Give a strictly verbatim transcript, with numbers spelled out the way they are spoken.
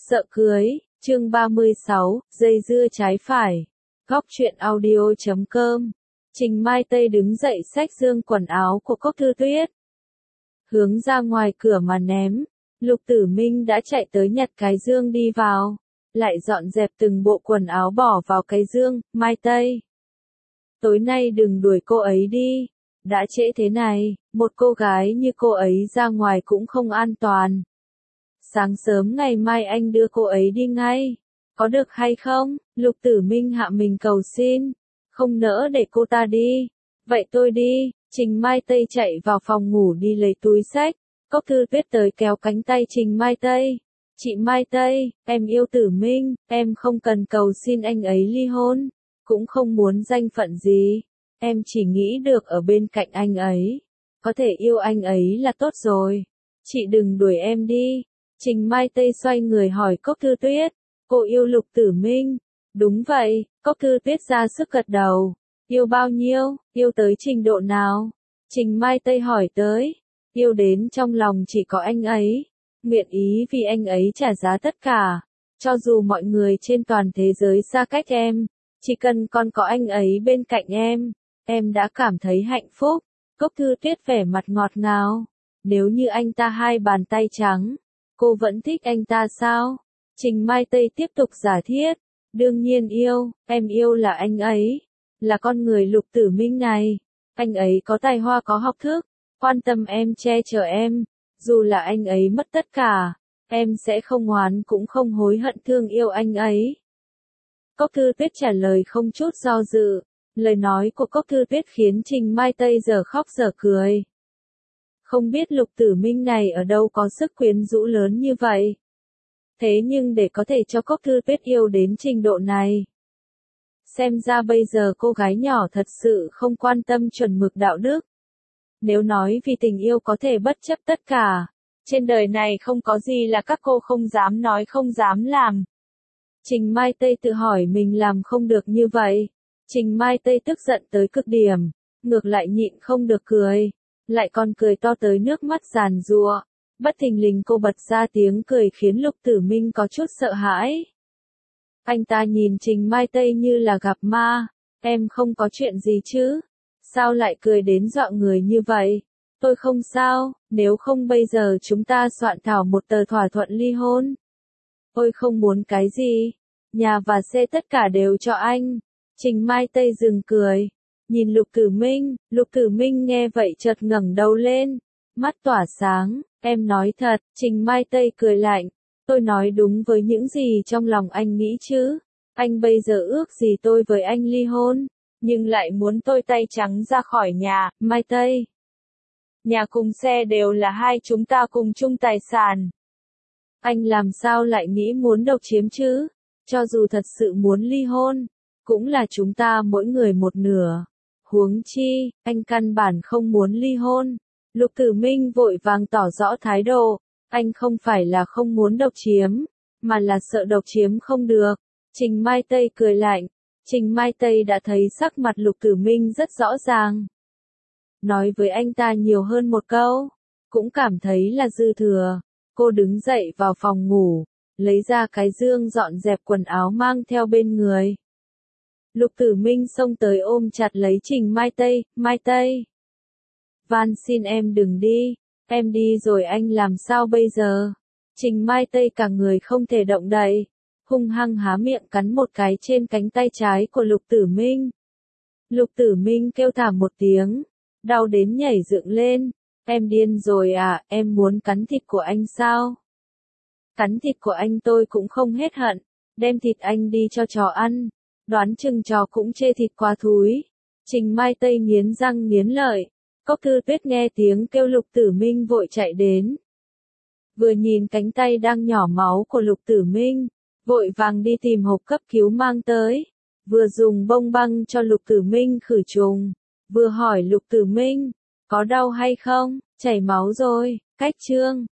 Sợ cưới, chương ba mươi sáu, dây dưa trái phải. Góc truyện audio chấm com. Trình Mai Tây đứng dậy xách dương quần áo của Cốc Thư Tuyết. Hướng ra ngoài cửa mà ném. Lục Tử Minh đã chạy tới nhặt cái dương đi vào. Lại dọn dẹp từng bộ quần áo bỏ vào cái dương. Mai Tây, tối nay đừng đuổi cô ấy đi. Đã trễ thế này, một cô gái như cô ấy ra ngoài cũng không an toàn. Sáng sớm ngày mai anh đưa cô ấy đi ngay. Có được hay không? Lục Tử Minh hạ mình cầu xin. Không nỡ để cô ta đi. Vậy tôi đi. Trình Mai Tây chạy vào phòng ngủ đi lấy túi xách. Cốc Thư Tuyết tới kéo cánh tay Trình Mai Tây. Chị Mai Tây, em yêu Tử Minh, em không cần cầu xin anh ấy ly hôn. Cũng không muốn danh phận gì. Em chỉ nghĩ được ở bên cạnh anh ấy. Có thể yêu anh ấy là tốt rồi. Chị đừng đuổi em đi. Trình Mai Tây xoay người hỏi Cốc Thư Tuyết. Cô yêu Lục Tử Minh. Đúng vậy, Cốc Thư Tuyết ra sức gật đầu. Yêu bao nhiêu, yêu tới trình độ nào? Trình Mai Tây hỏi tới. Yêu đến trong lòng chỉ có anh ấy. Nguyện ý vì anh ấy trả giá tất cả. Cho dù mọi người trên toàn thế giới xa cách em. Chỉ cần còn có anh ấy bên cạnh em. Em đã cảm thấy hạnh phúc. Cốc Thư Tuyết vẻ mặt ngọt ngào. Nếu như anh ta hai bàn tay trắng. Cô vẫn thích anh ta sao? Trình Mai Tây tiếp tục giả thiết. Đương nhiên yêu, em yêu là anh ấy. Là con người Lục Tử Minh này. Anh ấy có tài hoa có học thức. Quan tâm em che chở em. Dù là anh ấy mất tất cả. Em sẽ không oán cũng không hối hận thương yêu anh ấy. Cốc Thư Tuyết trả lời không chút do dự. Lời nói của Cốc Thư Tuyết khiến Trình Mai Tây giờ khóc giờ cười. Không biết Lục Tử Minh này ở đâu có sức quyến rũ lớn như vậy. Thế nhưng để có thể cho Cốc Thư Tuyết yêu đến trình độ này. Xem ra bây giờ cô gái nhỏ thật sự không quan tâm chuẩn mực đạo đức. Nếu nói vì tình yêu có thể bất chấp tất cả. Trên đời này không có gì là các cô không dám nói không dám làm. Trình Mai Tây tự hỏi mình làm không được như vậy. Trình Mai Tây tức giận tới cực điểm. Ngược lại nhịn không được cười. Lại còn cười to tới nước mắt giàn giụa. Bất thình lình cô bật ra tiếng cười khiến Lục Tử Minh có chút sợ hãi. Anh ta nhìn Trình Mai Tây như là gặp ma. Em không có chuyện gì chứ? Sao lại cười đến dọa người như vậy? Tôi không sao, nếu không bây giờ chúng ta soạn thảo một tờ thỏa thuận ly hôn. Tôi không muốn cái gì. Nhà và xe tất cả đều cho anh. Trình Mai Tây dừng cười. Nhìn Lục Tử Minh, Lục Tử Minh nghe vậy chợt ngẩng đầu lên. Mắt tỏa sáng, em nói thật, Trình Mai Tây cười lạnh. Tôi nói đúng với những gì trong lòng anh nghĩ chứ. Anh bây giờ ước gì tôi với anh ly hôn, nhưng lại muốn tôi tay trắng ra khỏi nhà, Mai Tây. Nhà cùng xe đều là hai chúng ta cùng chung tài sản. Anh làm sao lại nghĩ muốn độc chiếm chứ? Cho dù thật sự muốn ly hôn, cũng là chúng ta mỗi người một nửa. Huống chi, anh căn bản không muốn ly hôn. Lục Tử Minh vội vàng tỏ rõ thái độ. Anh không phải là không muốn độc chiếm, mà là sợ độc chiếm không được. Trình Mai Tây cười lạnh. Trình Mai Tây đã thấy sắc mặt Lục Tử Minh rất rõ ràng. Nói với anh ta nhiều hơn một câu, cũng cảm thấy là dư thừa. Cô đứng dậy vào phòng ngủ, lấy ra cái dương dọn dẹp quần áo mang theo bên người. Lục Tử Minh xông tới ôm chặt lấy Trình Mai Tây. Mai Tây, van xin em đừng đi. Em đi rồi anh làm sao bây giờ? Trình Mai Tây cả người không thể động đậy. Hung hăng há miệng cắn một cái trên cánh tay trái của Lục Tử Minh. Lục Tử Minh kêu thảm một tiếng. Đau đến nhảy dựng lên. Em điên rồi à, em muốn cắn thịt của anh sao? Cắn thịt của anh tôi cũng không hết hận. Đem thịt anh đi cho chó ăn. Đoán chừng chó cũng chê thịt quá thúi. Trình Mai Tây nghiến răng nghiến lợi. Cốc Thư Tuyết nghe tiếng kêu Lục Tử Minh vội chạy đến. Vừa nhìn cánh tay đang nhỏ máu của Lục Tử Minh, vội vàng đi tìm hộp cấp cứu mang tới. Vừa dùng bông băng cho Lục Tử Minh khử trùng. Vừa hỏi Lục Tử Minh, có đau hay không? Chảy máu rồi, cách chương.